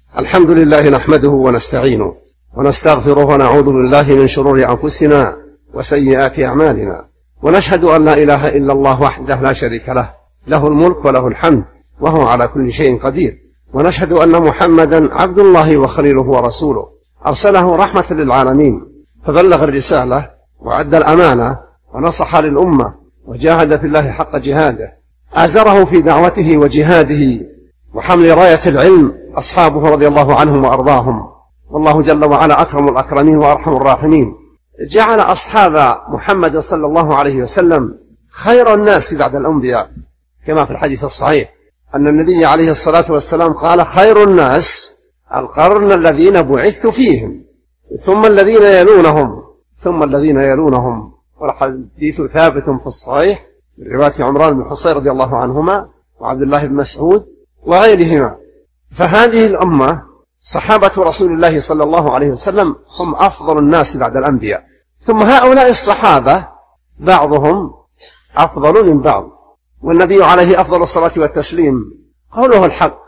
الحمد لله نحمده ونستعينه ونستغفره ونعوذ بالله من شرور أنفسنا وسيئات أعمالنا، ونشهد أن لا إله إلا الله وحده لا شريك له، له الملك وله الحمد وهو على كل شيء قدير. ونشهد أن محمدا عبد الله وخليله ورسوله، أرسله رحمة للعالمين، فبلغ الرسالة وأدى الأمانة ونصح للأمة وجاهد في الله حق جهاده، آزره في دعوته وجهاده وحمل راية العلم أصحابه رضي الله عنهم وأرضاهم. والله جل وعلا أكرم الأكرمين وأرحم الراحمين، جعل أصحاب محمد صلى الله عليه وسلم خير الناس بعد الأنبياء، كما في الحديث الصحيح أن النبي عليه الصلاة والسلام قال: خير الناس القرن الذين بعثت فيهم، ثم الذين يلونهم، ثم الذين يلونهم. والحديث ثابت في الصحيح من رواية عمران بن حصين رضي الله عنهما وعبد الله بن مسعود وغيرهما. فهذه الأمة صحابة رسول الله صلى الله عليه وسلم هم أفضل الناس بعد الأنبياء، ثم هؤلاء الصحابة بعضهم أفضل من بعض. والنبي عليه أفضل الصلاة والتسليم قوله الحق،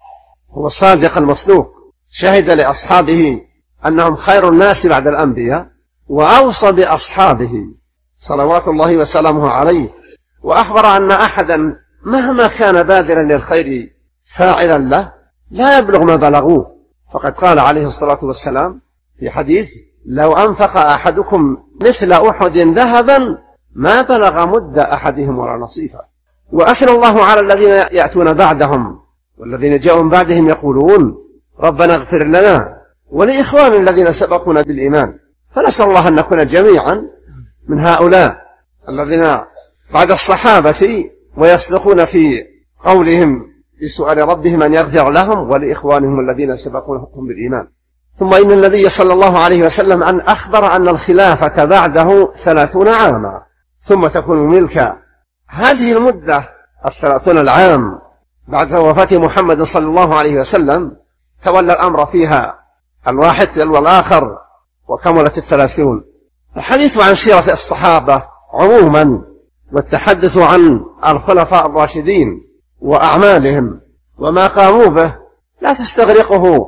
هو الصادق المصدوق، شهد لأصحابه أنهم خير الناس بعد الأنبياء، وأوصى بأصحابه صلوات الله وسلامه عليه، وأخبر أن أحدا مهما كان باذلا للخير فاعلا له لا يبلغ ما بلغوه. فقد قال عليه الصلاة والسلام في حديث: لو أنفق أحدكم مثل أحد ذهبا ما بلغ مد أحدهم ولا نصيفا. وأثنى الله على الذين يأتون بعدهم والذين جاءوا من بعدهم يقولون: ربنا اغفر لنا ولإخواننا الذين سبقونا بالإيمان. فنسأل الله أن نكون جميعا من هؤلاء الذين بعد الصحابة ويصدقون في قولهم في سؤال ربهم أن يغفر لهم ولإخوانهم الذين سبقوهم بالإيمان. ثم إن النبي صلى الله عليه وسلم أن أخبر أن الخلافة بعده 30 عاما ثم تكون ملكا. هذه المدة 30 العام بعد وفاة محمد صلى الله عليه وسلم تولى الأمر فيها الواحد تلو الآخر وكملت 30. الحديث عن سيرة الصحابة عموما والتحدث عن الخلفاء الراشدين وأعمالهم وما قاموا به لا تستغرقه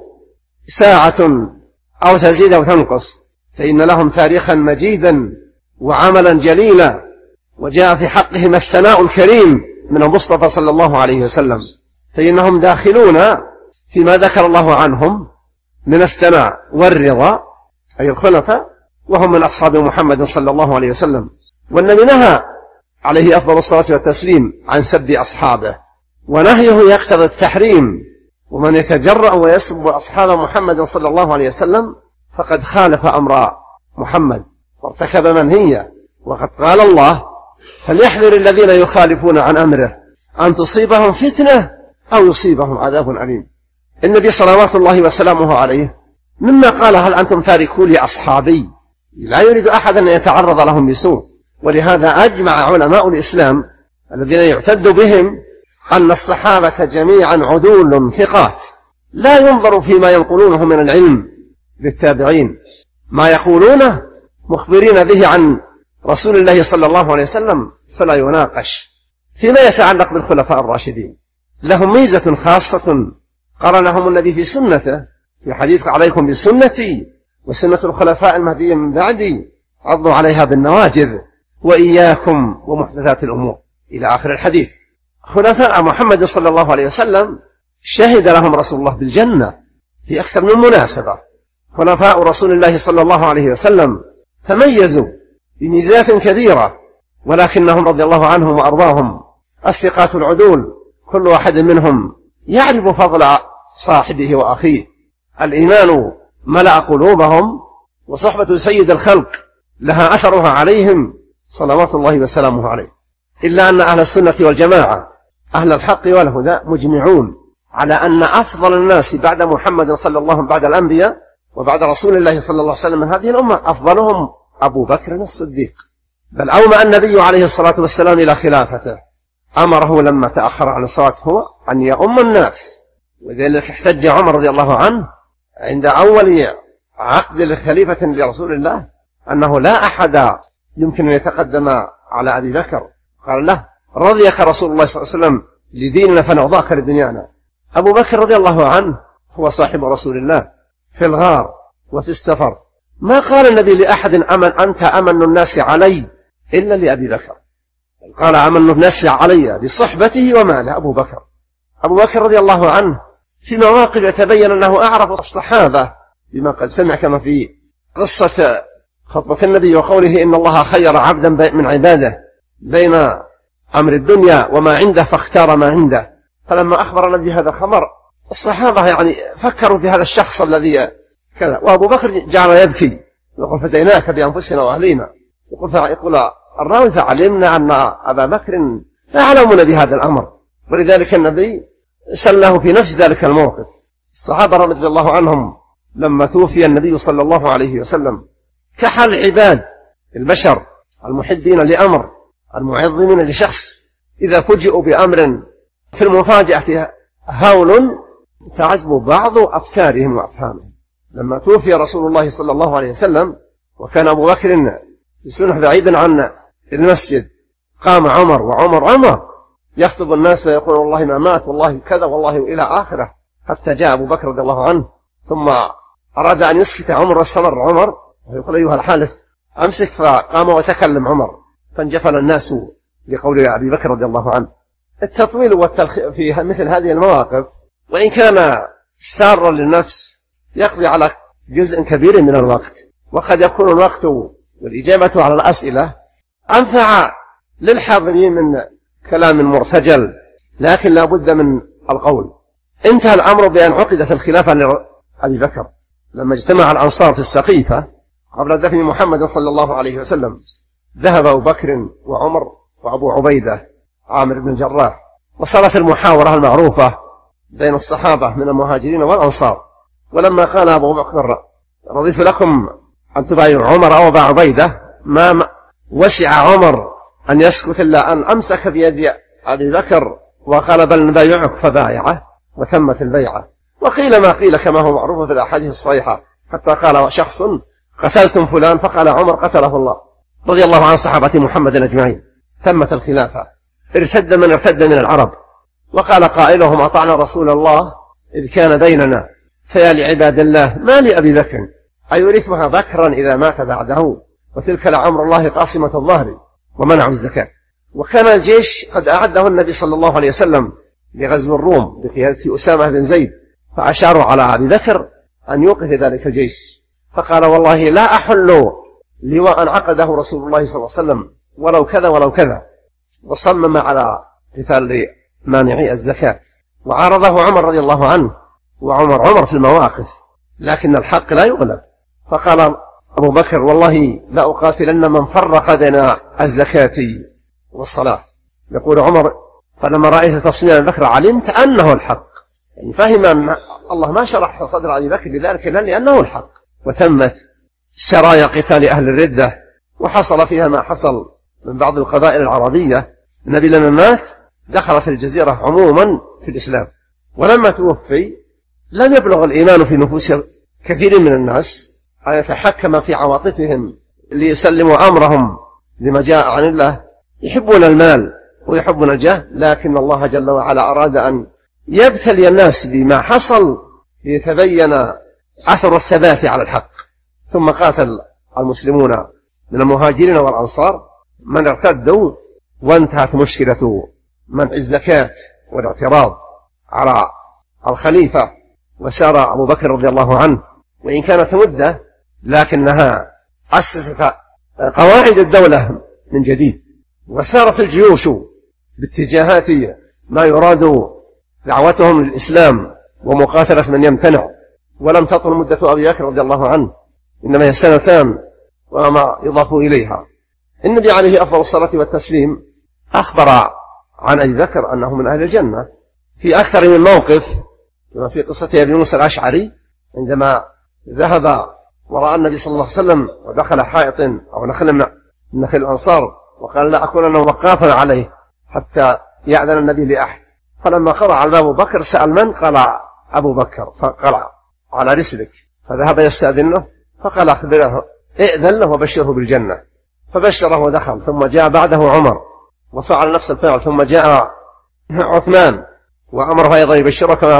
ساعة أو تزيد أو تنقص، فإن لهم تاريخا مجيدا وعملا جليلا، وجاء في حقهم الثناء الكريم من المصطفى صلى الله عليه وسلم، فإنهم داخلون فيما ذكر الله عنهم من الثناء والرضا، أي الخلفاء، وهم من أصحاب محمد صلى الله عليه وسلم. والنبي نهى عليه أفضل الصلاة والتسليم عن سب أصحابه، ونهيه يقتضي التحريم، ومن يتجرأ ويسب أصحاب محمد صلى الله عليه وسلم فقد خالف أمر محمد وارتكب منهيا. وقد قال الله: فليحذر الذين يخالفون عن أمره أن تصيبهم فتنة أو يصيبهم عذاب أليم. النبي صلوات الله وسلامه عليه مما قال: هل أنتم تاركوا لي أصحابي؟ لا يريد أحد أن يتعرض لهم بسوء. ولهذا أجمع علماء الإسلام الذين يعتد بهم أن الصحابة جميعا عدول ثقات، لا ينظر فيما ينقلونه من العلم للتابعين، ما يقولونه مخبرين به عن رسول الله صلى الله عليه وسلم فلا يناقش. فيما يتعلق بالخلفاء الراشدين لهم ميزة خاصة قرنهم النبي في سنته في حديث: عليكم بسنتي وسنة الخلفاء المهديين من بعدي عضوا عليها بالنواجذ وإياكم ومحدثات الأمور، إلى آخر الحديث. خلفاء محمد صلى الله عليه وسلم شهد لهم رسول الله بالجنة في أكثر من مناسبة. خلفاء رسول الله صلى الله عليه وسلم تميزوا بميزات كبيرة، ولكنهم رضي الله عنهم وأرضاهم الثقات العدول، كل واحد منهم يعرف فضل صاحبه وأخيه. الإيمان ملأ قلوبهم، وصحبة سيد الخلق لها أثرها عليهم صلوات الله وسلامه عليه. إلا أن أهل السنة والجماعة أهل الحق والهدى مجمعون على أن أفضل الناس بعد محمد صلى الله عليه وسلم بعد الأنبياء وبعد رسول الله صلى الله عليه وسلم من هذه الأمة أفضلهم أبو بكر الصديق. بل أومأ النبي عليه الصلاة والسلام إلى خلافته، أمره لما تأخر عن الصلاة هو أن يؤم الناس. وذلك احتج عمر رضي الله عنه عند أول عقد الخليفة لرسول الله أنه لا أحد يمكن أن يتقدم على أبي بكر. قال له: رضيك رسول الله صلى الله عليه وسلم لديننا فنرضاك لدنيانا. أبو بكر رضي الله عنه هو صاحب رسول الله في الغار وفي السفر. ما قال النبي لأحد أنت أمن الناس علي إلا لأبي بكر، قال أمن الناس علي بصحبته وماله أبو بكر. أبو بكر رضي الله عنه في مواقف يتبين أنه أعرف الصحابة بما قد سمع، كما في قصة خطبة النبي وقوله إن الله خير عبدا من عباده بين أمر الدنيا وما عنده فاختار ما عنده. فلما أخبر النبي هذا الخبر الصحابة يعني فكروا في هذا الشخص الذي كذا. وأبو بكر جعل يبكي يقول فديناك بأنفسنا وأهلينا. يقول الراوي فعلمنا أن أبا بكر لا يعلمون بهذا الأمر، ولذلك النبي سله في نفس ذلك الموقف. الصحابة رضي الله عنهم لما توفي النبي صلى الله عليه وسلم كحل العباد البشر المحبين لأمر المعظمين لشخص إذا فجئوا بأمر في المفاجأة هول تعزب بعض أفكارهم وأفهامهم. لما توفي رسول الله صلى الله عليه وسلم وكان أبو بكر يسنح بعيدا عن المسجد، قام عمر يخطب الناس فيقول والله ما مات والله كذا والله إلى آخره، حتى جاء أبو بكر رضي الله عنه ثم أراد أن يسكت عمر واستمر عمر ويقول أيها الحالف أمسك، فقام وتكلم عمر فانجفل الناس لقول أبي بكر رضي الله عنه. التطويل في مثل هذه المواقف وإن كان سارا للنفس يقضي على جزء كبير من الوقت، وقد يكون الوقت والإجابة على الأسئلة أنفع للحاضرين من كلام مرتجل، لكن لا بد من القول. انتهى الأمر بأن عقدت الخلافة لأبي بكر لما اجتمع الأنصار في السقيفة قبل دفن محمد صلى الله عليه وسلم. ذهب أبو بكر وعمر وأبو عبيدة عامر بن الجراح، وصارت المحاورة المعروفة بين الصحابة من المهاجرين والأنصار. ولما قال أبو بكر رضيت لكم أن تبايعوا عمر أو أبا عبيدة، ما وسع عمر أن يسكت إلا أن أمسك بيد أبي بكر وقال بل نبايعك، فبايعه وتمت البيعة. وقيل ما قيل كما هو معروف في الأحاديث الصحيحة، حتى قال شخص قتلتم فلان فقال عمر قتله الله، رضي الله عن صحابة محمد أجمعين. تمت الخلافة، ارتد من ارتد من العرب، وقال قائلهم أطعنا رسول الله إذ كان بيننا، فيا لعباد الله ما لأبي بكر أيورثها بكرا إذا مات بعده، وتلك لعمر الله قاصمة الظهر ومنع الزكاة. وكان الجيش قد أعده النبي صلى الله عليه وسلم لغزو الروم بقيادة أسامة بن زيد، فأشاروا على أبي بكر أن يوقف ذلك الجيش، فقال والله لا أحل لواء عقده رسول الله صلى الله عليه وسلم ولو كذا ولو كذا، وصمم على قتال مانعي الزكاة. وعارضه عمر رضي الله عنه، وعمر في المواقف، لكن الحق لا يغلب. فقال أبو بكر والله لا أقاتلن من فرق بين الزكاة والصلاة. يقول عمر فلما رأيت تصميم أبي بكر علمت أنه الحق، يعني فهم أن الله ما شرح صدر أبي بكر لذلك لأنه الحق. وتمت سرايا قتال أهل الردة، وحصل فيها ما حصل من بعض القبائل العربية. النبي لما مات دخل في الجزيرة عموما في الإسلام، ولما توفي لم يبلغ الإيمان في نفوس كثير من الناس أن يتحكم في عواطفهم ليسلموا أمرهم لما جاء عن الله. يحبون المال ويحبون الجاه، لكن الله جل وعلا أراد أن يبتلي الناس بما حصل ليتبين أثر الثبات على الحق. ثم قاتل المسلمون من المهاجرين والأنصار من ارتدوا، وانتهت مشكلة منع الزكاة والاعتراض على الخليفة. وسار أبو بكر رضي الله عنه، وإن كانت مدة لكنها أسست قواعد الدولة من جديد، وسارت الجيوش باتجاهات ما يراد دعوتهم للإسلام ومقاتلة من يمتنع. ولم تطل مدة أبي بكر رضي الله عنه، إنما هي سنتان وما يضاف إليها. النبي عليه أفضل الصلاة والتسليم أخبر عن أبي بكر أنه من أهل الجنة في أكثر من موقف، كما في قصة أبي موسى الأشعري عندما ذهب وراء النبي صلى الله عليه وسلم ودخل حائط أو نخل من نخل الأنصار وقال لا أكون وقافا عليه حتى يأذن النبي لأحد. فلما قرأ على أبو بكر سأل من؟ قال أبو بكر، فقال على رسلك، فذهب يستأذنه فقال أخبره ائذن له وبشره بالجنة، فبشره ودخل. ثم جاء بعده عمر وفعل نفس الفعل، ثم جاء عثمان وأمره أيضا يبشره كما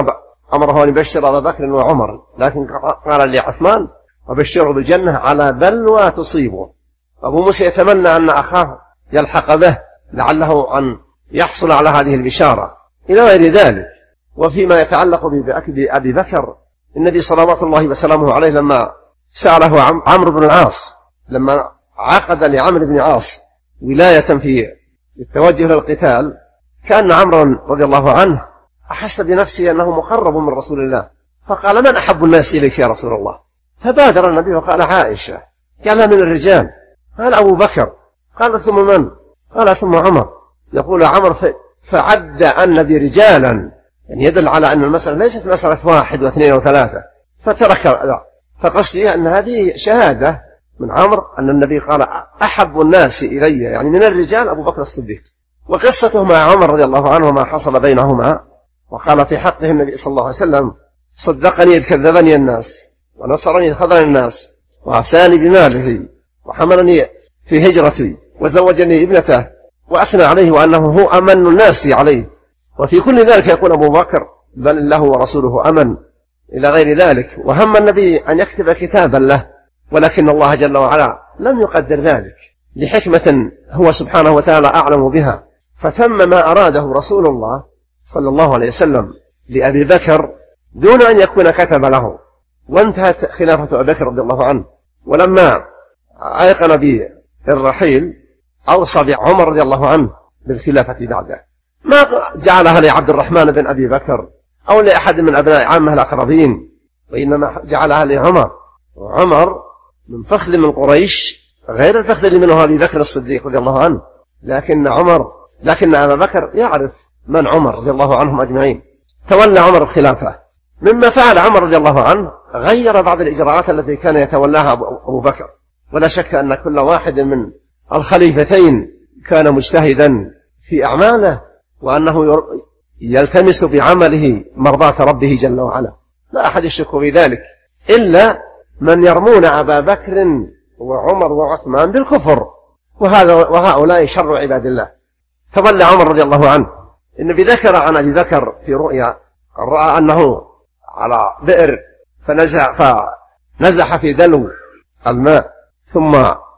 أمره أن يبشر أبا بكر وعمر، لكن قال لعثمان وبشره بالجنة على بلوى تصيبه. أبو موسى يتمنى أن أخاه يلحق به لعله أن يحصل على هذه البشارة إلى غير ذلك. وفيما يتعلق بأبي بكر، النبي صلوات الله وسلامه عليه لما سأله عمرو بن العاص، لما عقد لعمرو بن العاص ولاية في التوجه للقتال، كان عمرو رضي الله عنه أحس بنفسه أنه مقرب من رسول الله، فقال من أحب الناس إليك يا رسول الله؟ فبادر النبي وقال عائشة. قال من الرجال؟ قال أبو بكر. قال ثم من؟ قال ثم عمر. يقول عمر فعد النبي رجالا، يعني يدل على أن المسألة ليست مسألة 1 و2 و3، فترك. فقصدي أن هذه شهادة من عمر أن النبي قال أحب الناس إلي، يعني من الرجال أبو بكر الصديق. وقصته مع عمر رضي الله عنه ما حصل بينهما، وقال في حقه النبي صلى الله عليه وسلم صدقني إذ كذبني الناس، ونصرني إذ خذلني الناس، وعساني بماله، وحملني في هجرتي، وزوجني ابنته، وأثنى عليه وأنه هو أمن الناس عليه. وفي كل ذلك يقول أبو بكر بل الله ورسوله أمن إلى غير ذلك. وهم النبي أن يكتب كتابا له، ولكن الله جل وعلا لم يقدر ذلك لحكمة هو سبحانه وتعالى أعلم بها، فتم ما أراده رسول الله صلى الله عليه وسلم لأبي بكر دون أن يكون كتب له. وانتهت خلافة أبي بكر رضي الله عنه. ولما أيقن بالرحيل أوصى بعمر رضي الله عنه بالخلافة بعده، ما جعلها لعبد الرحمن بن أبي بكر أو لأحد من أبناء عامه الأقربين، وإنما جعلها لعمر. وعمر من فخذ من قريش غير الفخذ اللي منه أبي بكر الصديق رضي الله عنه، لكن أبا بكر يعرف من عمر رضي الله عنهم أجمعين. تولى عمر الخلافة. مما فعل عمر رضي الله عنه غير بعض الإجراءات التي كان يتولاها أبو بكر. ولا شك أن كل واحد من الخليفتين كان مجتهدا في أعماله، وأنه يلتمس بعمله مرضاة ربه جل وعلا، لا أحد يشك في ذلك إلا من يرمون أبا بكر وعمر وعثمان بالكفر، وهؤلاء شر عباد الله. تولى عمر رضي الله عنه. النبي ذكر عن أبي بكر في رؤيا رأى أنه على بئر فنزح في دلو الماء، ثم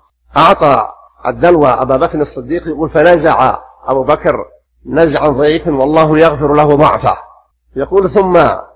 أعطى الدلو أبا بكر الصديق، يقول فنزع أبو بكر نزعا ضعيفا والله يغفر له ضعفه. يقول ثم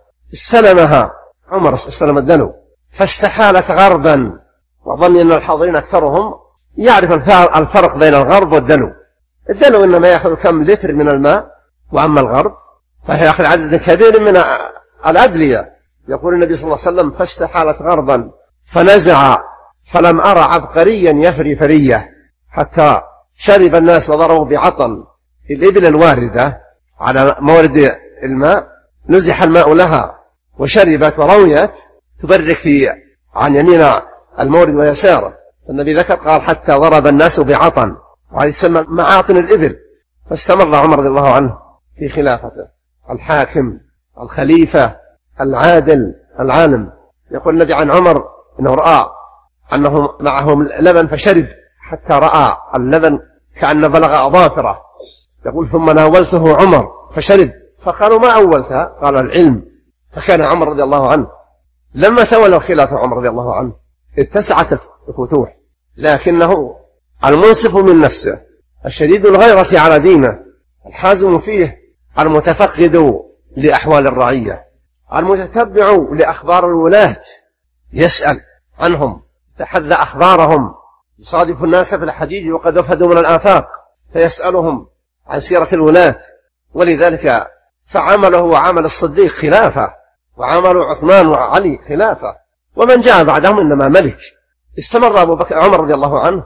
استلمها عمر، استلم الدلو فاستحالت غربا، وظن أن الحاضرين أكثرهم يعرف الفرق بين الغرب والدلو. الدلو إنما يأخذ كم لتر من الماء، وأما الغرب فيأخذ عدد كبير من الأدلية. يقول النبي صلى الله عليه وسلم فاستحالت غربا فنزع فلم أرى عبقريا يفري فرية، حتى شرب الناس وضربوا بعطن الإبل الواردة على مورد الماء، نزح الماء لها وشربت ورويت تبرك عن يمين المورد ويساره. النبي ذكر قال حتى ضرب الناس بعطن، وهذه تسمى معاطن الإبل. فاستمر عمر رضي الله عنه في خلافته الحاكم الخليفة العادل العالم. يقول النبي عن عمر أنه رأى أنه معهم لبن فشرب حتى رأى اللبن كأن بلغ أظافره. يقول ثم ناولته عمر فشرب، فقالوا ما أولتها؟ قال العلم. فكان عمر رضي الله عنه لما تولى خلافة عمر رضي الله عنه اتسعت الفتوح، لكنه المنصف من نفسه، الشديد الغيرة على دينه، الحازم فيه، المتفقد لأحوال الرعية، المتتبع لأخبار الولاة، يسأل عنهم، يتحدى أخبارهم، يصادف الناس في الحجيج وقد وفدوا من الآفاق فيسألهم عن سيرة الولاة. ولذلك فعمله وعمل الصديق خلافة، وعمل عثمان وعلي خلافة، ومن جاء بعدهم إنما ملك. استمر أبو بكر عمر رضي الله عنه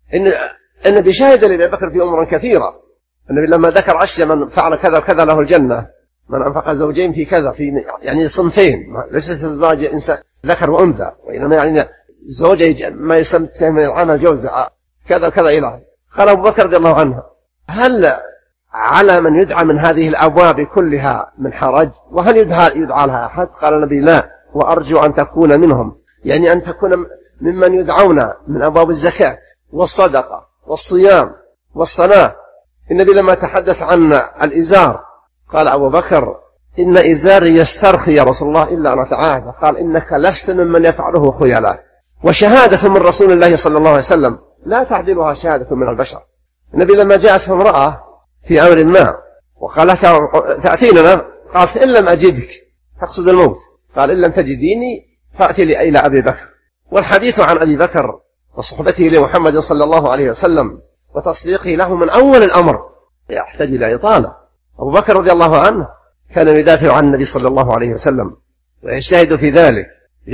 إن بشاهد لأبي بكر في أمور كثيرة. النبي لما ذكر أشياء من فعل كذا وكذا له الجنة، من أنفق زوجين في كذا، في يعني صنفين، ليس الزواج إنسان ذكر وأنثى، وإنما يعني زوجة ما يسمى من العمل جوزة كذا وكذا إلى. قال أبو بكر رضي الله عنه هل على من يدعى من هذه الأبواب كلها من حرج؟ وهل يدعى لها أحد؟ قال النبي لا، وأرجو أن تكون منهم، يعني أن تكون ممن يدعون من أبواب الزكاة والصدقة والصيام والصلاة. النبي لما تحدث عن الإزار قال أبو بكر إن إزاري يسترخي يا رسول الله إلا أن أتعاهد. قال إنك لست ممن يفعله خيلاء. وشهادة من رسول الله صلى الله عليه وسلم لا تعدلها شهادة من البشر. النبي لما جاءته امرأة في أمر ما وقالت تأتيننا، قالت إن لم أجدك، تقصد الموت، قال إن لم تجديني فأتي إلى أبي بكر. والحديث عن أبي بكر وصحبته لمحمد صلى الله عليه وسلم وتصديقه له من أول الأمر يحتاج إلى إطالة. أبو بكر رضي الله عنه كان يدافع عن النبي صلى الله عليه وسلم ويجتهد في ذلك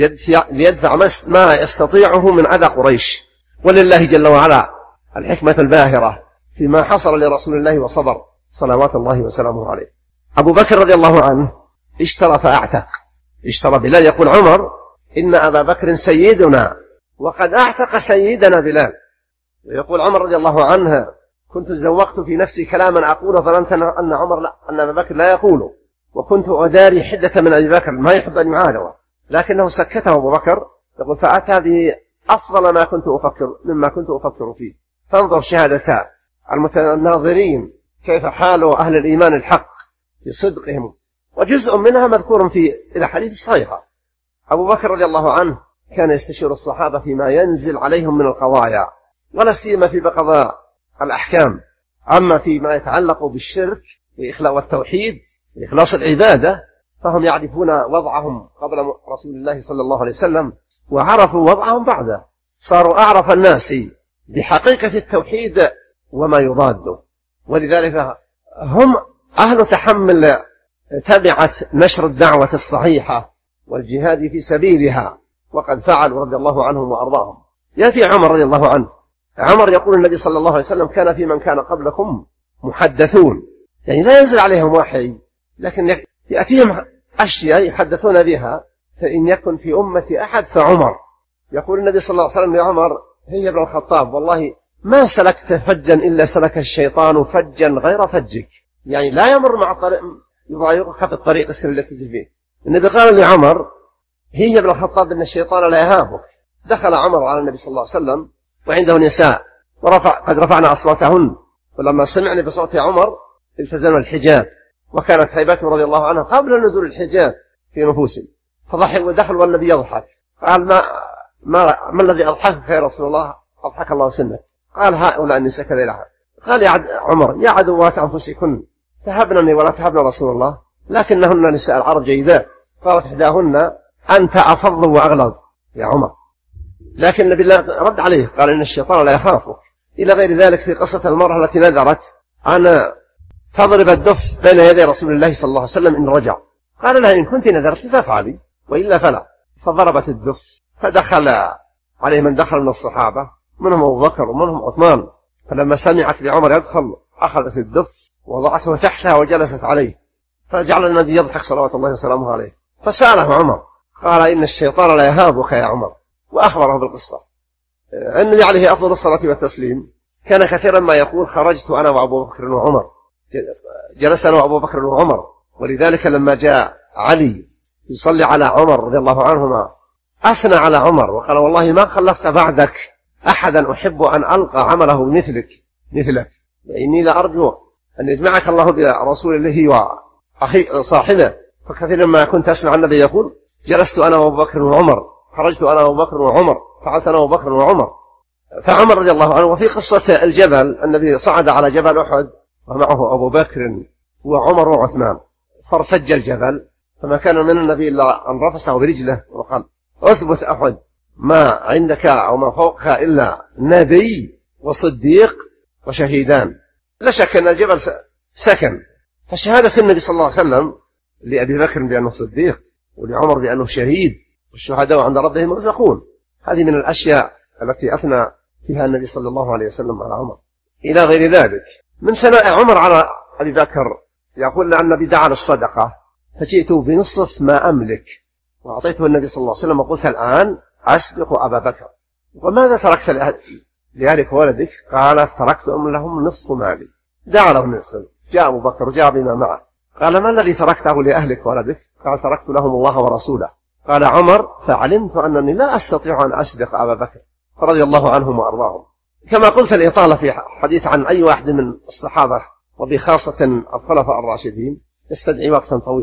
ليدفع ما يستطيعه من أذى قريش، ولله جل وعلا الحكمة الباهرة فيما حصل لرسول الله وصبر صلوات الله وسلامه عليه. أبو بكر رضي الله عنه اشترى فأعتق، اشترى بلال. يقول عمر إن أبا بكر سيدنا وقد أعتق سيدنا بلال. ويقول عمر رضي الله عنه كنت زوقت في نفسي كلاما أقول ظننت أن أبا بكر لا يقوله، وكنت أداري حدة من أبي بكر ما يحب أن يعادوا، لكنه سكته أبو بكر. يقول فأتى بأفضل مما كنت أفكر فيه. فانظر شهادتا المتناظرين كيف حال أهل الإيمان الحق في صدقهم، وجزء منها مذكور في الأحاديث الصحيحة. أبو بكر رضي الله عنه كان يستشير الصحابة فيما ينزل عليهم من القضايا، ولا سيما في قضاء الأحكام. أما فيما يتعلق بالشرك والتوحيد وإخلاص العبادة فهم يعرفون وضعهم قبل رسول الله صلى الله عليه وسلم، وعرفوا وضعهم بعده، صاروا أعرف الناس بحقيقة التوحيد وما يضاده. ولذلك هم أهل تحمل تبعة نشر الدعوة الصحيحة والجهاد في سبيلها، وقد فعلوا رضي الله عنهم وأرضاهم. يأتي عمر رضي الله عنه. عمر يقول النبي صلى الله عليه وسلم كان في من كان قبلكم محدثون، يعني لا ينزل عليهم وحي، لكن يأتيهم أشياء يحدثون بها. فإن يكن في أمتي أحد فعمر. يقول النبي صلى الله عليه وسلم لعمر هي ابن الخطاب والله ما سلكت فجا إلا سلك الشيطان فجا غير فجك، يعني لا يمر مع الطريق يضايقك في الطريق السر التي تجري فيه. النبي قال لعمر هي ابن الخطاب إن الشيطان لا يهابك. دخل عمر على النبي صلى الله عليه وسلم وعنده نساء قد رفعنا أصواتهن، ولما سمعنا بصوت عمر التزم الحجاب، وكانت هيبته رضي الله عنه قبل نزول الحجاب في نفوسهم. فضحك ودخل والنبي يضحك. قال ما الذي أضحكك يا رسول الله؟ أضحك الله سنك. قال هؤلاء النساء كذا لها. قال عمر يا عدوات أنفسكن تهبنني ولا تهبن رسول الله، لكنهن نساء العرب جيدات. قالت إحداهن أنت أفضل وأغلظ يا عمر. لكن النبي رد عليه قال إن الشيطان لا يخافك. إلى غير ذلك في قصة المرأة التي نذرت أن تضرب الدف بين يدي رسول الله صلى الله عليه وسلم إن رجع. قال لها إن كنت نذرت فافعلي وإلا فلا. فضربت الدف، فدخل عليه من دخل من الصحابة، منهم أبو بكر ومنهم عثمان. فلما سمعت بعمر يدخل أخذت الدف وضعته تحتها وجلست عليه، فجعل النبي يضحك صلوات الله وسلامه عليه. فسأله عمر قال إن الشيطان لا يهابك يا عمر، وأخبره بالقصة. النبي عليه أفضل الصلاة والتسليم كان كثيرا ما يقول خرجت أنا وأبو بكر وعمر، جلست أنا وأبو بكر وعمر. ولذلك لما جاء علي يصلي على عمر رضي الله عنهما أثنى على عمر وقال والله ما خلفت بعدك أحدا أحب أن ألقى عمله مثلك، وإني لأرجو أن يجمعك الله برسول الله وأخي صاحبه. فكثيرا ما كنت أسمع النبي يقول جلست أنا وأبو بكر وعمر، خرجت أنا وأبو بكر وعمر، فعلت أنا وأبو بكر وعمر. فعمر رضي الله عنه. وفي قصة الجبل النبي صعد على جبل أحد ومعه أبو بكر وعمر وعثمان، فارتج الجبل فما كان من النبي إلا أن رفسه برجله وقال أثبت أحد ما عندك أو ما فوقك إلا نبي وصديق وشهيدان. لا شك أن الجبل سكن. فشهادة النبي صلى الله عليه وسلم لأبي بكر بأنه صديق ولعمر بأنه شهيد، والشهداء عند ربهم مرزقون، هذه من الأشياء التي أثنى فيها النبي صلى الله عليه وسلم على عمر. إلى غير ذلك من ثناء عمر على أبي بكر يقول أن النبي دعا للصدقة فجئت بنصف ما أملك وأعطيته النبي صلى الله عليه وسلم وقلت الآن أسبق أبا بكر. وماذا تركت لأهلك وولدك؟ قال تركت لهم نصف مالي. دعا له نصف. جاء أبو بكر جاء بما معه قال ما الذي تركته لأهلك وولدك؟ قال تركت لهم الله ورسوله. قال عمر فعلمت أنني لا أستطيع أن أسبق أبا بكر رضي الله عنهم وأرضاهم. كما قلت الإطالة في حديث عن أي واحد من الصحابة وبخاصة الخلفاء الراشدين يستدعي وقتا طويلا.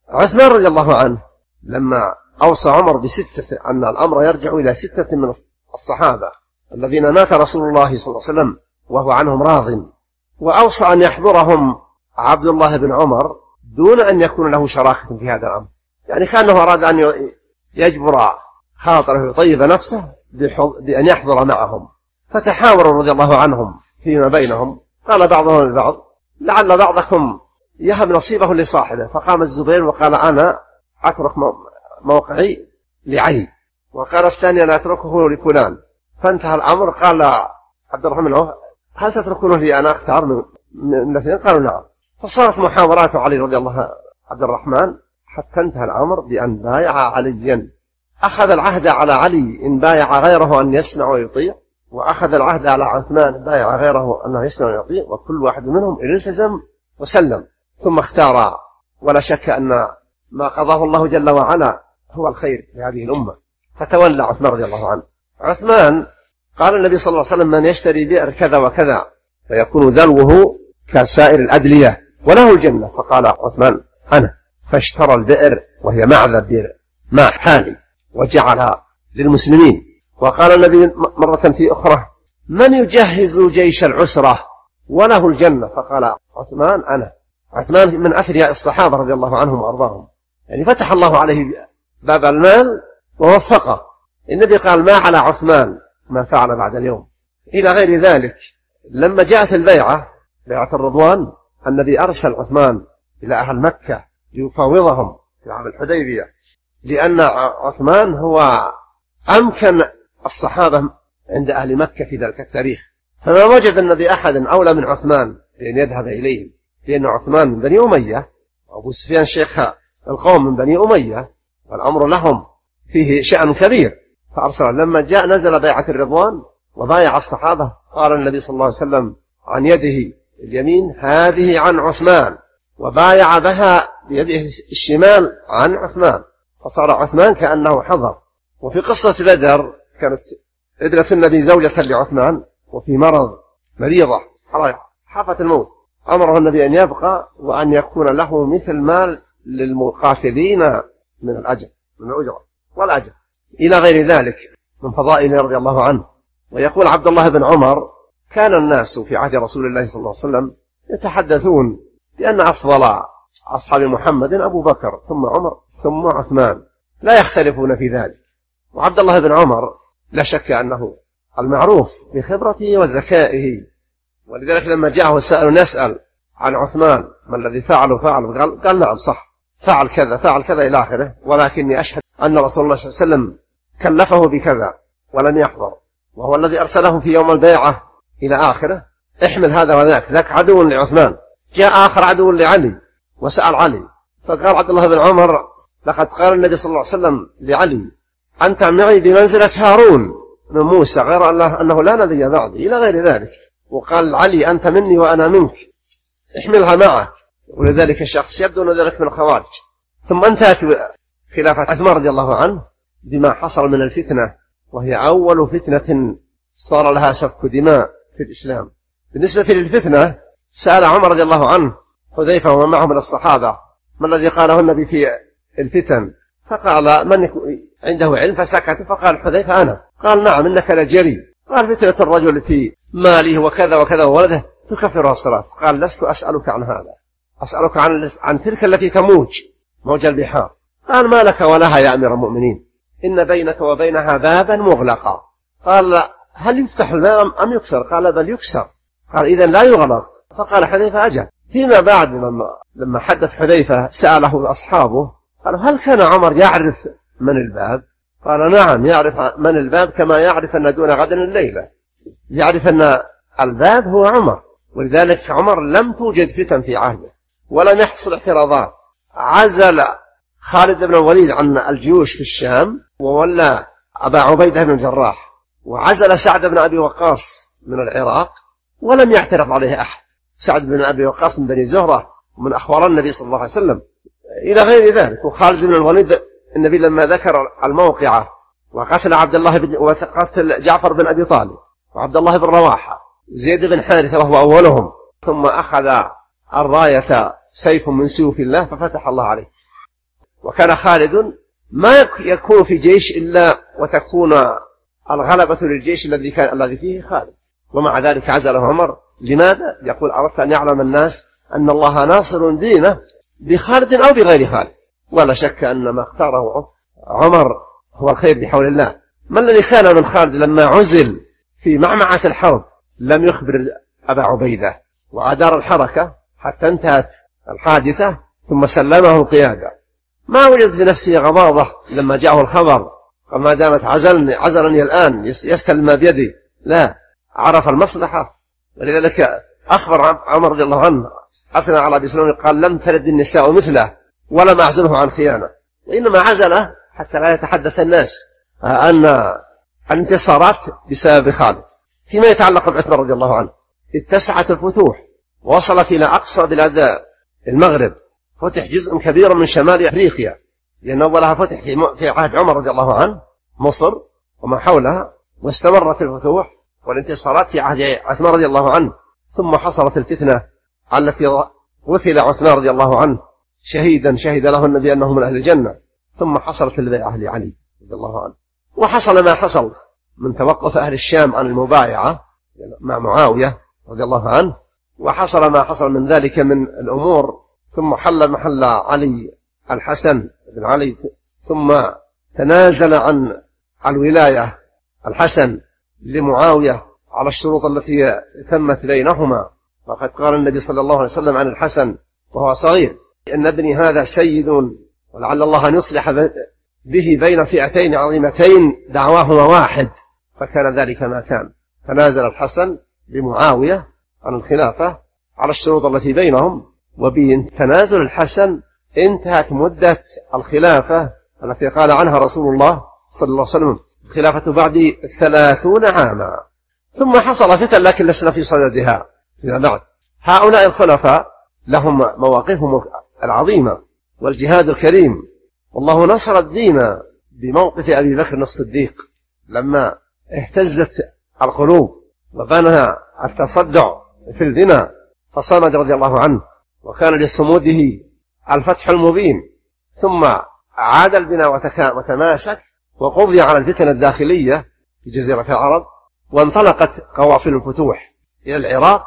عثمان رضي الله عنه لما أوصى عمر بستة أن الأمر يرجع إلى 6 من الصحابة الذين مات رسول الله صلى الله عليه وسلم وهو عنهم راض، وأوصى أن يحضرهم عبد الله بن عمر دون أن يكون له شراكة في هذا الأمر، يعني كأنه أراد أن يجبر خاطره ويطيب نفسه بأن يحضر معهم. فتحاوروا رضي الله عنهم فيما بينهم، قال بعضهم البعض لعل بعضكم يهب نصيبه لصاحبه، فقام الزبير وقال أنا أترك موقعي لعلي، وقال الثاني أنا أتركه لفلان. فانتهى الأمر، قال عبد الرحمن هل تتركونه لي أنا أختار من الاثنين؟ قالوا نعم. فصارت محاورات علي رضي الله عبد الرحمن حتى انتهى الأمر بأن بايع عليا، أخذ العهد على علي إن بايع غيره أن يسمع ويطيع، وأخذ العهد على عثمان إن بايع غيره أنه يسمع ويطيع، وكل واحد منهم التزم وسلم، ثم اختار. ولا شك أن ما قضاه الله جل وعلا هو الخير لهذه الأمة، فتولى عثمان رضي الله عنه. عثمان قال النبي صلى الله عليه وسلم من يشتري بئر كذا وكذا فيكون ذلوه كسائر الأدلية وله الجنة، فقال عثمان أنا، فاشترى البئر وهي معذب بئر ماء حالي وجعلها للمسلمين. وقال النبي مرة في أخرى من يجهز جيش العسرة وله الجنة، فقال عثمان أنا. عثمان من أثرياء الصحابة رضي الله عنهم وأرضاهم، يعني فتح الله عليه باب المال ووفقه. النبي قال ما على عثمان ما فعل بعد اليوم. إلى غير ذلك لما جاءت البيعة، بيعة الرضوان، النبي أرسل عثمان إلى أهل مكة ليفاوضهم في عام الحديبية، لأن عثمان هو أمكن الصحابة عند أهل مكة في ذلك التاريخ، فما وجد النبي أحد أولى من عثمان بأن يذهب إليهم، لأن عثمان من بني أمية، أبو سفيان شيخ القوم من بني أمية، والأمر لهم فيه شأن كبير. فأرسل لما جاء نزل بيعة الرضوان وبايع الصحابة، قال النبي صلى الله عليه وسلم عن يده اليمين هذه عن عثمان، وبايع بها بيده الشمال عن عثمان، فصار عثمان كأنه حضر. وفي قصة بدر كانت ابنة النبي زوجة لعثمان وفي مرض مريضة حافة الموت، أمره النبي أن يبقى وأن يكون له مثل مال للمقاتلين من الأجر، من الأجرة والأجر إلى غير ذلك من فضائله رضي الله عنه. ويقول عبد الله بن عمر كان الناس في عهد رسول الله صلى الله عليه وسلم يتحدثون بأن أفضل أصحاب محمد أبو بكر ثم عمر ثم عثمان، لا يختلفون في ذلك. وعبد الله بن عمر لا شك أنه المعروف بخبرته وذكائه، ولذلك لما جاءه السائل يسأل عن عثمان ما الذي فعله قال نعم صح فعل كذا فعل كذا إلى آخره، ولكني أشهد أن رسول الله صلى الله عليه وسلم كلفه بكذا ولم يحضر، وهو الذي أرسله في يوم البيعة إلى آخره احمل هذا وذاك، ذاك عدو لعثمان. جاء آخر عدو لعلي وسأل علي، فقال عبد الله بن عمر لقد قال النبي صلى الله عليه وسلم لعلي أنت معي بمنزلة هارون من موسى غير أنه لا نبي بعدي إلى غير ذلك. وقال علي أنت مني وأنا منك احملها معك، ولذلك الشخص يبدو أن ذلك من الخوارج. ثم انتهت خلافة عثمان رضي الله عنه بما حصل من الفتنة، وهي أول فتنة صار لها سفك دماء في الإسلام. بالنسبة للفتنة سأل عمر رضي الله عنه حذيفة ومن معه من الصحابة ما الذي قاله النبي في الفتن، فقال من عنده علم فسكت، فقال حذيفة أنا، قال نعم إنك لجري، قال فتنة الرجل في ماله وكذا وكذا وولده تكفرها الصلاة، قال لست أسألك عن هذا، أسألك عن تلك التي تموج موج البحار، قال ما لك ولها يا أمير المؤمنين إن بينك وبينها بابا مغلقا، قال هل يفتح الباب أم يكسر، قال بل يكسر، قال إذن لا يغلق، فقال حذيفة أجل. فيما بعد لما حدث حذيفة سأله أصحابه قالوا هل كان عمر يعرف من الباب، قال نعم يعرف من الباب كما يعرف أن دون غد الليلة، يعرف أن الباب هو عمر. ولذلك عمر لم توجد فتن في عهده ولم يحصل اعتراضات، عزل خالد بن الوليد عن الجيوش في الشام وولى أبا عبيدة بن الجراح، وعزل سعد بن أبي وقاص من العراق ولم يعترض عليه أحد. سعد بن أبي وقاص من بني زهرة ومن أخوار النبي صلى الله عليه وسلم إلى غير ذلك. وخالد بن الوليد النبي لما ذكر الموقعة وقتل وقتل جعفر بن أبي طالب وعبد الله بن رواحة زيد بن حارثة وهو أولهم، ثم أخذ الراية سيف من سيوف الله ففتح الله عليه. وكان خالد ما يكون في جيش إلا وتكون الغلبة للجيش الذي فيه خالد، ومع ذلك عزله عمر. لماذا؟ يقول أردت أن يعلم الناس أن الله ناصر دينه بخالد أو بغير خالد. ولا شك أن ما اختاره عمر هو الخير بحول الله. ما الذي كان من خالد لما عزل في معمعة الحرب لم يخبر أبا عبيدة وأدار الحركة حتى انتهت الحادثة ثم سلمه القيادة؟ ما وجد في نفسه غضاضة لما جاءه الخبر وما دامت عزلني الآن يستلم بيدي، لا، عرف المصلحة. ولذلك أخبر عمر رضي الله عنه أثنى على أبي سلمة قال لم تلد النساء مثله ولم أعزله عن خيانة، وإنما عزله حتى لا يتحدث الناس أن الانتصارات بسبب خالد. فيما يتعلق بعثمان رضي الله عنه اتسعت الفتوح ووصلت إلى أقصى بلاد المغرب، فتح جزء كبير من شمال أفريقيا، لأن أولها فتح في عهد عمر رضي الله عنه مصر وما حولها، واستمرت الفتوح والانتصارات في عهد عثمان رضي الله عنه. ثم حصلت الفتنة التي قتل عثمان رضي الله عنه شهيدا شهد له النبي أنه من أهل الجنة. ثم حصلت البيعة لعلي رضي الله عنه، وحصل ما حصل من توقف أهل الشام عن المبايعة مع معاوية رضي الله عنه، وحصل ما حصل من ذلك من الأمور. ثم حل محل علي الحسن بن علي، ثم تنازل عن الولاية الحسن لمعاوية على الشروط التي تمت بينهما. وقد قال النبي صلى الله عليه وسلم عن الحسن وهو صغير إن ابني هذا سيد ولعل الله أن يصلح به بين فئتين عظيمتين دعواهما واحد، فكان ذلك ما كان. تنازل الحسن لمعاوية عن الخلافة على الشروط التي بينهم، وبتنازل الحسن انتهت مدة الخلافة التي قال عنها رسول الله صلى الله عليه وسلم الخلافة بعد 30 عاما. ثم حصل فتن لكن لسنا في صددها فيما بعد. هؤلاء الخلفاء لهم مواقفهم العظيمة والجهاد الكريم، والله نصر الدين بموقف أبي بكر الصديق لما اهتزت القلوب وبان التصدع في الزنا فصمد رضي الله عنه، وكان لصموده الفتح المبين. ثم عاد البناء وتماسك وقضي على الفتن الداخلية في جزيرة العرب، وانطلقت قوافل الفتوح إلى العراق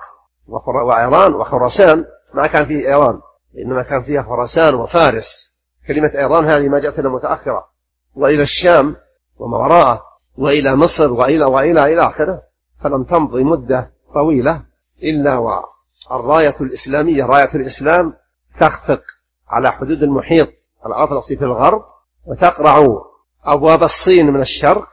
وإيران وخراسان. ما كان فيه إيران إنما كان فيها خراسان وفارس، كلمة إيران هذه ما جاءتنا متأخرة، وإلى الشام وما وراءه وإلى مصر وإلى آخره. فلم تمضي مدة طويلة إلا والراية الإسلامية راية الإسلام تخفق على حدود المحيط الأطلسي في الغرب، وتقرع أبواب الصين من الشرق،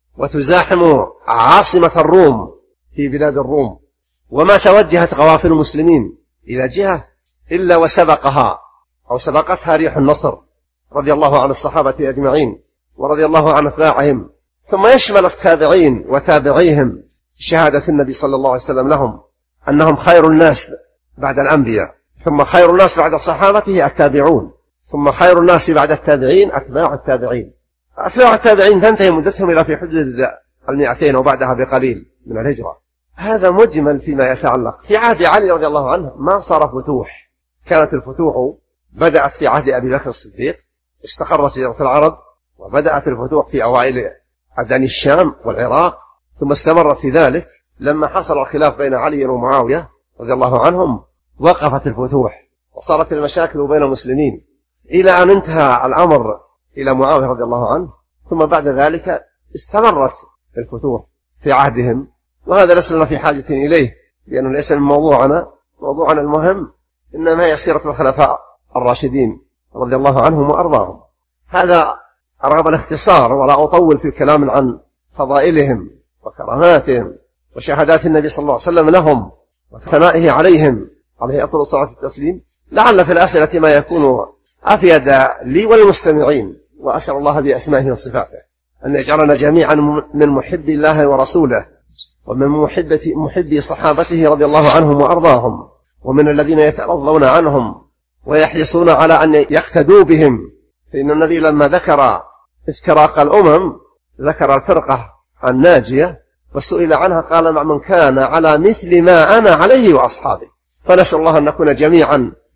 وتزاحم عاصمة الروم في بلاد الروم. وما توجهت قوافل المسلمين إلى جهة إلا وسبقها أو سبقتها ريح النصر رضي الله عن الصحابة أجمعين ورضي الله عن أتباعهم. ثم يشمل التابعين وتابعيهم شهادة النبي صلى الله عليه وسلم لهم أنهم خير الناس بعد الأنبياء، ثم خير الناس بعد صحابته التابعون، ثم خير الناس بعد التابعين أتباع التابعين. أتباع التابعين تنتهي مدتهم إلى في حدود 200 وبعدها بقليل من الهجرة. هذا مجمل فيما يتعلق. في عهد علي رضي الله عنه ما صار فتوح، كانت الفتوح بدأت في عهد أبي بكر الصديق، استقرت جزيرة العرب، وبدأت الفتوح في أوائل أداني الشام والعراق، ثم استمرت في ذلك. لما حصل الخلاف بين علي ومعاوية رضي الله عنهم وقفت الفتوح وصارت المشاكل بين المسلمين، إلى أن انتهى الأمر إلى معاوية رضي الله عنه. ثم بعد ذلك استمرت الفتوح في عهدهم، وهذا لسنا في حاجة إليه لأنه ليس من موضوعنا المهم إنما هي سيرة الخلفاء الراشدين رضي الله عنهم وأرضاهم. هذا رغم الاختصار، ولا أطول في الكلام عن فضائلهم وكراماتهم وشهادات النبي صلى الله عليه وسلم لهم وثنائه عليهم عليه أفضل الصلاة والتسليم. لعل في الأسئلة ما يكون أفيد لي والمستمعين، وأسأل الله بأسمائه وصفاته أن يجعلنا جميعا من محب الله ورسوله، ومن محبي صحابته رضي الله عنهم وأرضاهم، ومن الذين يترضون عنهم ويحرصون على أن يقتدوا بهم. فإن النبي لما ذكر افتراق الأمم ذكر الفرقة الناجية، وسئل عنها قال مع من كان على مثل ما أنا عليه وأصحابي. فنسأل الله أن نكون جميعا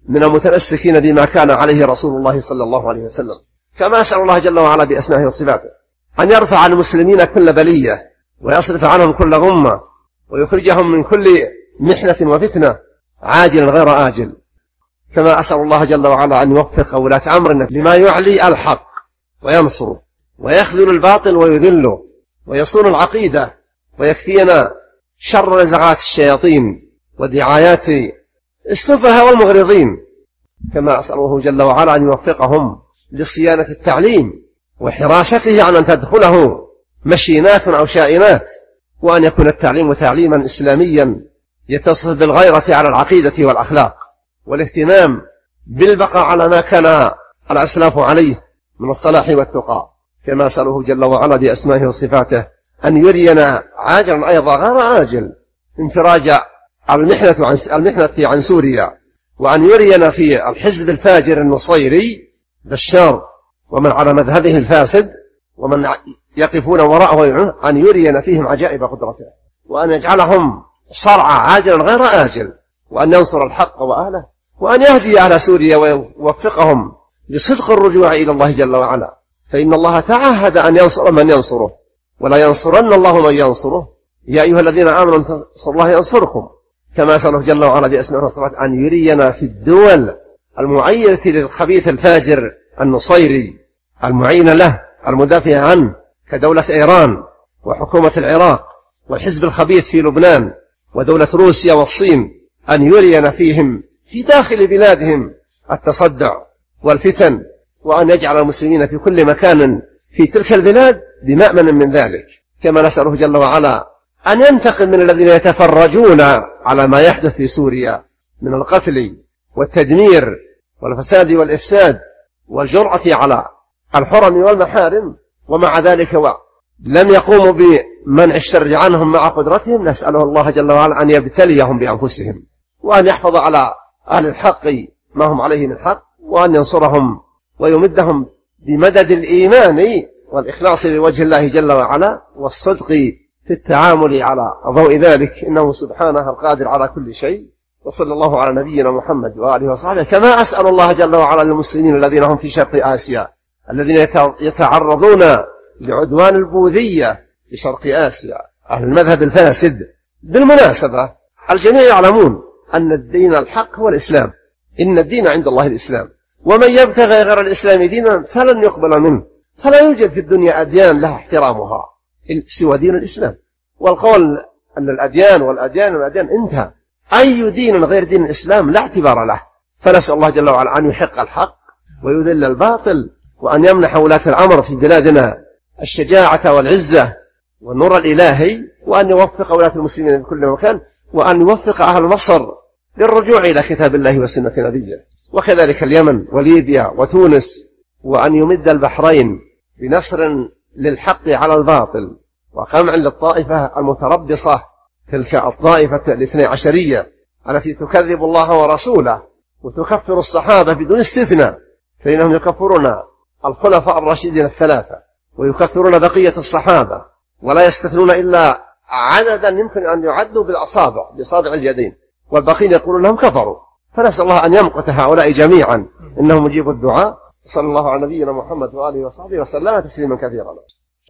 من المتمسكين بما كان عليه رسول الله صلى الله عليه وسلم. كما أسأل الله جل وعلا بأسمائه وصفاته أن يرفع عن المسلمين كل بلية ويصرف عنهم كل غمة ويخرجهم من كل محنة وفتنة عاجلا غير آجل. كما أسأل الله جل وعلا أن يوفق ولاة أمرنا لما يعلي الحق وينصره ويخذل الباطل ويذله ويصون العقيدة ويكفينا شر نزغات الشياطين ودعايات السفهاء والمغرضين. كما أسأله جل وعلا أن يوفقهم لصيانة التعليم وحراسته عن أن تدخله مشينات أو شائنات، وأن يكون التعليم تعليما إسلاميا يتصل بالغيرة على العقيدة والأخلاق والاهتمام بالبقاء على ما كان الأسلاف عليه من الصلاح والتقى. كما أسأله جل وعلا بأسمائه وصفاته أن يرينا عاجلا أيضا غير عاجل انفراج المحنة عن سوريا، وأن يرينا في الحزب الفاجر النصيري بشار ومن على مذهبه الفاسد ومن يقفون وراءه أن يرينا فيهم عجائب قدرته، وأن يجعلهم صرعى عاجلا غير آجل، وأن ينصر الحق وأهله، وأن يهدي أهل سوريا ويوفقهم لصدق الرجوع إلى الله جل وعلا، فإن الله تعهد أن ينصر من ينصره ولا ينصرن الله من ينصره. يا أيها الذين آمنوا ان تنصروا الله ينصركم. كما أسأله جل وعلا بأسمائه وصفاته أن يرينا في الدول المعينة للخبيث الفاجر النصيري المعين له المدافع عنه كدولة إيران وحكومة العراق والحزب الخبيث في لبنان ودولة روسيا والصين، أن يرينا فيهم في داخل بلادهم التصدع والفتن، وأن يجعل المسلمين في كل مكان في تلك البلاد بمأمن من ذلك. كما نسأله جل وعلا أن ينتقم من الذين يتفرجون على ما يحدث في سوريا من القتل والتدمير والفساد والإفساد والجرأة على الحرم والمحارم، ومع ذلك لم يقوموا بمنع الشر عنهم مع قدرتهم. نسأله الله جل وعلا أن يبتليهم بأنفسهم، وأن يحفظ على أهل الحق ما هم عليه من حق، وأن ينصرهم ويمدهم بمدد الإيمان والإخلاص لوجه الله جل وعلا والصدق في التعامل على ضوء ذلك، إنه سبحانه القادر على كل شيء. وصلى الله على نبينا محمد وآله وصحبه. كما أسأل الله جل وعلا للمسلمين الذين هم في شرق آسيا الذين يتعرضون لعدوان البوذية في شرق آسيا أهل المذهب الفاسد. بالمناسبة الجميع يعلمون أن الدين الحق هو الإسلام، إن الدين عند الله الإسلام، ومن يبتغي غير الإسلام دينا فلن يقبل منه. فلا يوجد في الدنيا أديان لها احترامها سوى دين الإسلام. والقول أن الأديان انتهى، أي دين غير دين الإسلام لا اعتبار له. فنسأل الله جل وعلا أن يحق الحق ويذل الباطل، وأن يمنح ولاة الأمر في بلادنا الشجاعة والعزة والنور الإلهي، وأن يوفق ولاة المسلمين في كل مكان، وأن يوفق أهل مصر للرجوع إلى كتاب الله وسنة نبيه، وكذلك اليمن وليبيا وتونس، وأن يمد البحرين بنصر للحق على الباطل وقمع للطائفة المتربصة، تلك الطائفة الاثني عشرية التي تكذب الله ورسوله وتكفر الصحابة بدون استثناء، فإنهم يكفرون الخلفاء الراشدين الثلاثة ويكفرون بقية الصحابة ولا يستثنون إلا عددا يمكن أن يعدوا بأصابع اليدين، والبقين يقولون لهم كفروا. فنسأل الله أن يمقت هؤلاء جميعا إنه مجيب الدعاء. صلى الله على نبينا محمد وآله وصحبه وسلم تسليما كثيرا.